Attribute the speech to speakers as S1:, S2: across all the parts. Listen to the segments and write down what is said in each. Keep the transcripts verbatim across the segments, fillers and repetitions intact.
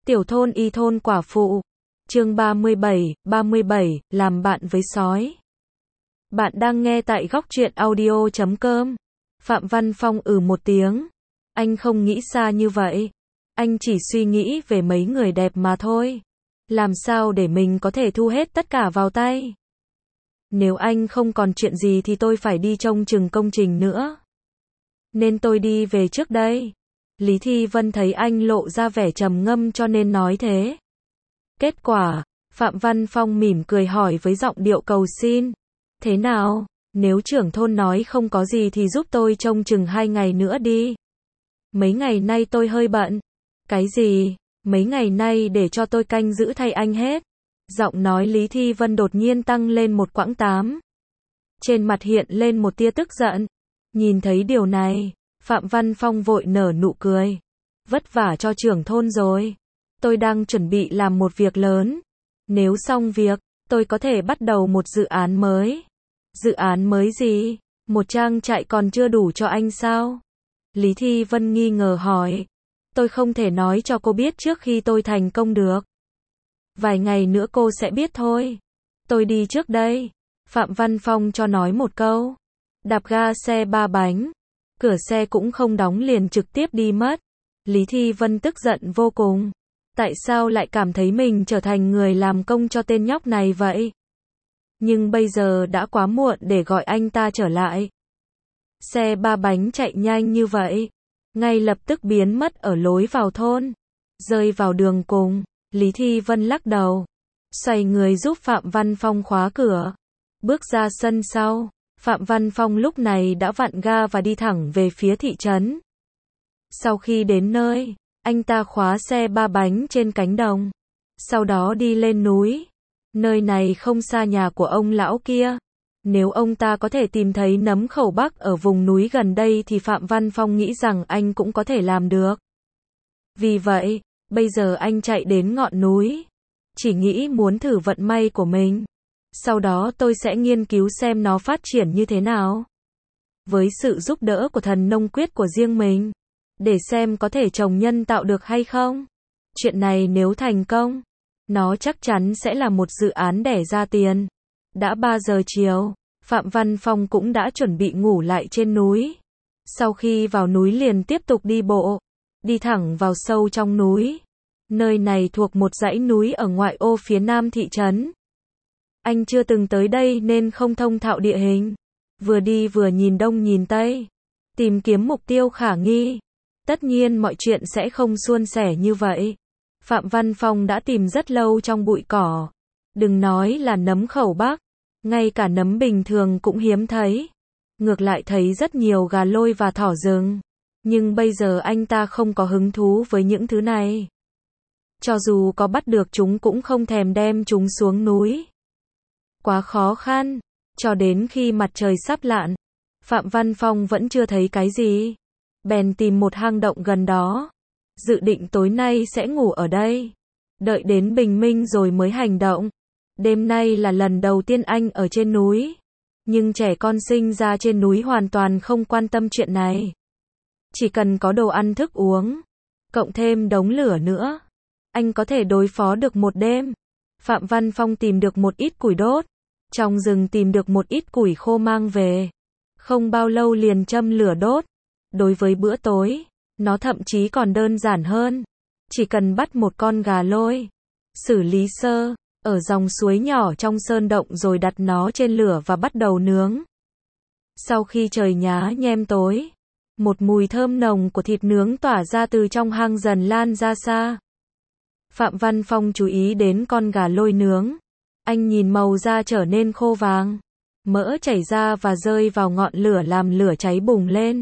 S1: Tiểu thôn y thôn quả phụ. Chương ba mươi bảy, ba mươi bảy, làm bạn với sói. Bạn đang nghe tại góc truyện audio chấm com. Phạm Văn Phong ừ một tiếng. Anh không nghĩ xa như vậy. Anh chỉ suy nghĩ về mấy người đẹp mà thôi. Làm sao để mình có thể thu hết tất cả vào tay? Nếu anh không còn chuyện gì thì tôi phải đi trông chừng công trình nữa. Nên tôi đi về trước đây. Lý Thi Vân thấy anh lộ ra vẻ trầm ngâm cho nên nói thế. Kết quả, Phạm Văn Phong mỉm cười hỏi với giọng điệu cầu xin. Thế nào, nếu trưởng thôn nói không có gì thì giúp tôi trông chừng hai ngày nữa đi. Mấy ngày nay tôi hơi bận. Cái gì? Mấy ngày nay để cho tôi canh giữ thay anh hết. Giọng nói Lý Thi Vân đột nhiên tăng lên một quãng tám. Trên mặt hiện lên một tia tức giận. Nhìn thấy điều này, Phạm Văn Phong vội nở nụ cười. Vất vả cho trưởng thôn rồi. Tôi đang chuẩn bị làm một việc lớn. Nếu xong việc, tôi có thể bắt đầu một dự án mới. Dự án mới gì? Một trang trại còn chưa đủ cho anh sao? Lý Thi Vân nghi ngờ hỏi. Tôi không thể nói cho cô biết trước khi tôi thành công được. Vài ngày nữa cô sẽ biết thôi. Tôi đi trước đây. Phạm Văn Phong cho nói một câu. Đạp ga xe ba bánh. Cửa xe cũng không đóng liền trực tiếp đi mất. Lý Thi Vân tức giận vô cùng. Tại sao lại cảm thấy mình trở thành người làm công cho tên nhóc này vậy? Nhưng bây giờ đã quá muộn để gọi anh ta trở lại. Xe ba bánh chạy nhanh như vậy, ngay lập tức biến mất ở lối vào thôn. Rơi vào đường cùng, Lý Thi Vân lắc đầu. Xoay người giúp Phạm Văn Phong khóa cửa. Bước ra sân sau, Phạm Văn Phong lúc này đã vặn ga và đi thẳng về phía thị trấn. Sau khi đến nơi, anh ta khóa xe ba bánh trên cánh đồng. Sau đó đi lên núi. Nơi này không xa nhà của ông lão kia. Nếu ông ta có thể tìm thấy nấm khẩu bắc ở vùng núi gần đây thì Phạm Văn Phong nghĩ rằng anh cũng có thể làm được. Vì vậy, bây giờ anh chạy đến ngọn núi. Chỉ nghĩ muốn thử vận may của mình. Sau đó tôi sẽ nghiên cứu xem nó phát triển như thế nào. Với sự giúp đỡ của thần nông quyết của riêng mình. Để xem có thể trồng nhân tạo được hay không. Chuyện này nếu thành công, nó chắc chắn sẽ là một dự án đẻ ra tiền. Đã ba giờ chiều, Phạm Văn Phong cũng đã chuẩn bị ngủ lại trên núi. Sau khi vào núi liền tiếp tục đi bộ. Đi thẳng vào sâu trong núi. Nơi này thuộc một dãy núi ở ngoại ô phía nam thị trấn. Anh chưa từng tới đây nên không thông thạo địa hình. Vừa đi vừa nhìn đông nhìn tây. Tìm kiếm mục tiêu khả nghi. Tất nhiên mọi chuyện sẽ không suôn sẻ như vậy. Phạm Văn Phong đã tìm rất lâu trong bụi cỏ. Đừng nói là nấm khẩu bắc. Ngay cả nấm bình thường cũng hiếm thấy. Ngược lại thấy rất nhiều gà lôi và thỏ rừng. Nhưng bây giờ anh ta không có hứng thú với những thứ này. Cho dù có bắt được chúng cũng không thèm đem chúng xuống núi. Quá khó khăn. Cho đến khi mặt trời sắp lặn, Phạm Văn Phong vẫn chưa thấy cái gì. Bèn tìm một hang động gần đó. Dự định tối nay sẽ ngủ ở đây. Đợi đến bình minh rồi mới hành động. Đêm nay là lần đầu tiên anh ở trên núi. Nhưng trẻ con sinh ra trên núi hoàn toàn không quan tâm chuyện này. Chỉ cần có đồ ăn thức uống, cộng thêm đống lửa nữa, anh có thể đối phó được một đêm. Phạm Văn Phong tìm được một ít củi đốt. Trong rừng tìm được một ít củi khô mang về. Không bao lâu liền châm lửa đốt. Đối với bữa tối, nó thậm chí còn đơn giản hơn. Chỉ cần bắt một con gà lôi, xử lý sơ, ở dòng suối nhỏ trong sơn động rồi đặt nó trên lửa và bắt đầu nướng. Sau khi trời nhá nhem tối, một mùi thơm nồng của thịt nướng tỏa ra từ trong hang dần lan ra xa. Phạm Văn Phong chú ý đến con gà lôi nướng. Anh nhìn màu da trở nên khô vàng. Mỡ chảy ra và rơi vào ngọn lửa làm lửa cháy bùng lên.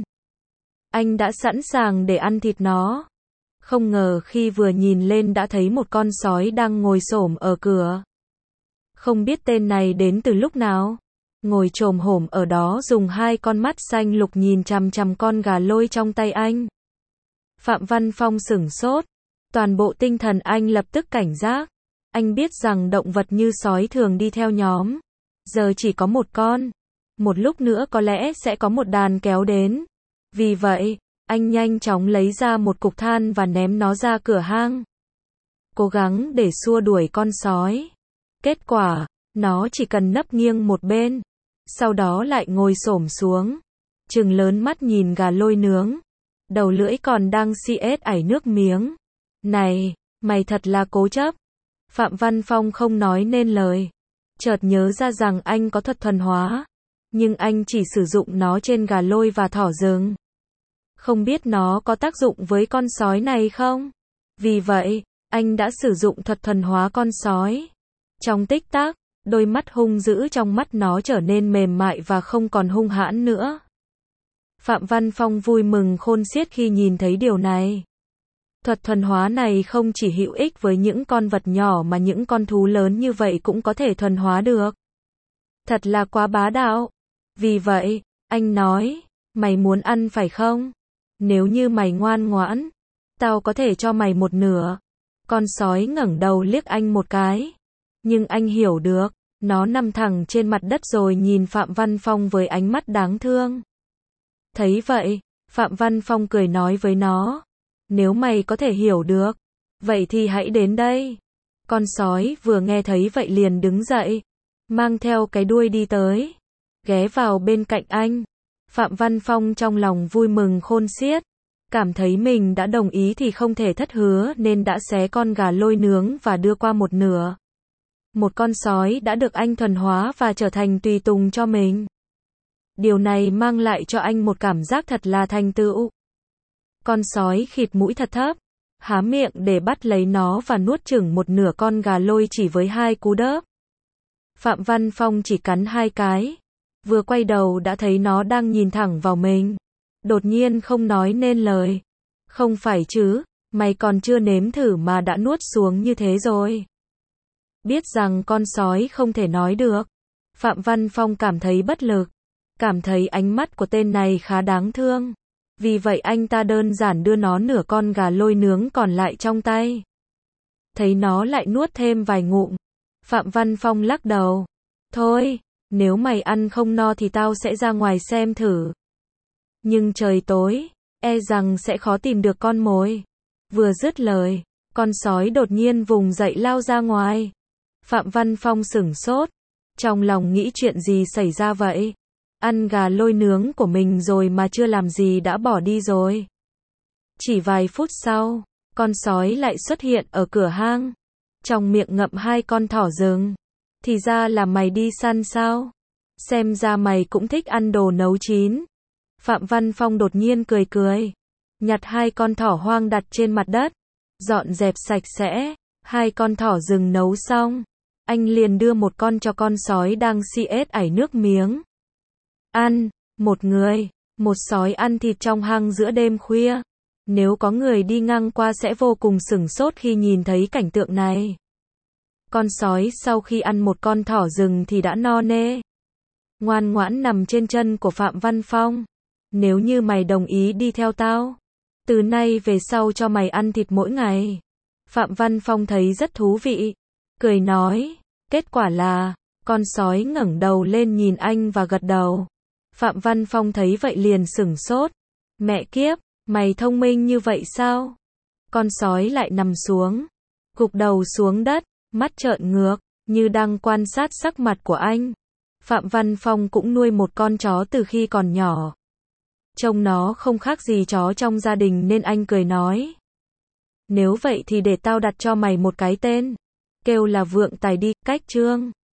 S1: Anh đã sẵn sàng để ăn thịt nó. Không ngờ khi vừa nhìn lên đã thấy một con sói đang ngồi xổm ở cửa. Không biết tên này đến từ lúc nào. Ngồi chồm hổm ở đó dùng hai con mắt xanh lục nhìn chằm chằm con gà lôi trong tay anh. Phạm Văn Phong sửng sốt. Toàn bộ tinh thần anh lập tức cảnh giác. Anh biết rằng động vật như sói thường đi theo nhóm. Giờ chỉ có một con. Một lúc nữa có lẽ sẽ có một đàn kéo đến. Vì vậy, anh nhanh chóng lấy ra một cục than và ném nó ra cửa hang. cố gắng để xua đuổi con sói. Kết quả, nó chỉ cần nấp nghiêng một bên, sau đó lại ngồi xổm xuống, trừng lớn mắt nhìn gà lôi nướng, đầu lưỡi còn đang xi ết ải nước miếng. Này, mày thật là cố chấp. Phạm Văn Phong không nói nên lời, chợt nhớ ra rằng anh có thuật thuần hóa, nhưng anh chỉ sử dụng nó trên gà lôi và thỏ rừng. Không biết nó có tác dụng với con sói này không? Vì vậy, anh đã sử dụng thuật thuần hóa con sói. Trong tích tắc, đôi mắt hung dữ trong mắt nó trở nên mềm mại và không còn hung hãn nữa. Phạm Văn Phong vui mừng khôn xiết khi nhìn thấy điều này. Thuật thuần hóa này không chỉ hữu ích với những con vật nhỏ mà những con thú lớn như vậy cũng có thể thuần hóa được. Thật là quá bá đạo. Vì vậy, anh nói, mày muốn ăn phải không? Nếu như mày ngoan ngoãn, tao có thể cho mày một nửa. Con sói ngẩng đầu liếc anh một cái. Nhưng anh hiểu được, nó nằm thẳng trên mặt đất rồi nhìn Phạm Văn Phong với ánh mắt đáng thương. Thấy vậy, Phạm Văn Phong cười nói với nó, nếu mày có thể hiểu được, vậy thì hãy đến đây. Con sói vừa nghe thấy vậy liền đứng dậy, mang theo cái đuôi đi tới, ghé vào bên cạnh anh. Phạm Văn Phong trong lòng vui mừng khôn xiết, cảm thấy mình đã đồng ý thì không thể thất hứa nên đã xé con gà lôi nướng và đưa qua một nửa. Một con sói đã được anh thuần hóa và trở thành tùy tùng cho mình. Điều này mang lại cho anh một cảm giác thật là thành tựu. Con sói khịt mũi thật thấp, há miệng để bắt lấy nó và nuốt chửng một nửa con gà lôi chỉ với hai cú đớp. Phạm Văn Phong chỉ cắn hai cái, vừa quay đầu đã thấy nó đang nhìn thẳng vào mình. Đột nhiên không nói nên lời. Không phải chứ, mày còn chưa nếm thử mà đã nuốt xuống như thế rồi. Biết rằng con sói không thể nói được, Phạm Văn Phong cảm thấy bất lực, cảm thấy ánh mắt của tên này khá đáng thương. Vì vậy anh ta đơn giản đưa nó nửa con gà lôi nướng còn lại trong tay. Thấy nó lại nuốt thêm vài ngụm, Phạm Văn Phong lắc đầu. Thôi, nếu mày ăn không no thì tao sẽ ra ngoài xem thử. Nhưng trời tối, e rằng sẽ khó tìm được con mồi. Vừa dứt lời, con sói đột nhiên vùng dậy lao ra ngoài. Phạm Văn Phong sửng sốt, trong lòng nghĩ chuyện gì xảy ra vậy? Ăn gà lôi nướng của mình rồi mà chưa làm gì đã bỏ đi rồi. Chỉ vài phút sau, con sói lại xuất hiện ở cửa hang, trong miệng ngậm hai con thỏ rừng. Thì ra là mày đi săn sao? Xem ra mày cũng thích ăn đồ nấu chín. Phạm Văn Phong đột nhiên cười cười, nhặt hai con thỏ hoang đặt trên mặt đất, dọn dẹp sạch sẽ. Hai con thỏ rừng nấu xong, anh liền đưa một con cho con sói đang xi ết ải nước miếng. Ăn, một người, một sói ăn thịt trong hang giữa đêm khuya. Nếu có người đi ngang qua sẽ vô cùng sửng sốt khi nhìn thấy cảnh tượng này. Con sói sau khi ăn một con thỏ rừng thì đã no nê, ngoan ngoãn nằm trên chân của Phạm Văn Phong. Nếu như mày đồng ý đi theo tao, từ nay về sau cho mày ăn thịt mỗi ngày. Phạm Văn Phong thấy rất thú vị, cười nói. Kết quả là, con sói ngẩng đầu lên nhìn anh và gật đầu. Phạm Văn Phong thấy vậy liền sửng sốt. Mẹ kiếp, mày thông minh như vậy sao? Con sói lại nằm xuống, gục đầu xuống đất, mắt trợn ngược, như đang quan sát sắc mặt của anh. Phạm Văn Phong cũng nuôi một con chó từ khi còn nhỏ. Trông nó không khác gì chó trong gia đình nên anh cười nói. Nếu vậy thì để tao đặt cho mày một cái tên. Kêu là Vượng Tài đi, cách chương.